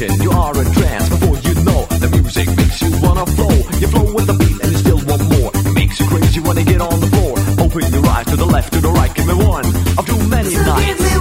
station, you are a trance. Before you know, the music makes you wanna flow. You flow with the beat and you still want more. It makes you crazy when you get on the floor. Open your eyes to the left, to the right, give me one of too many nights.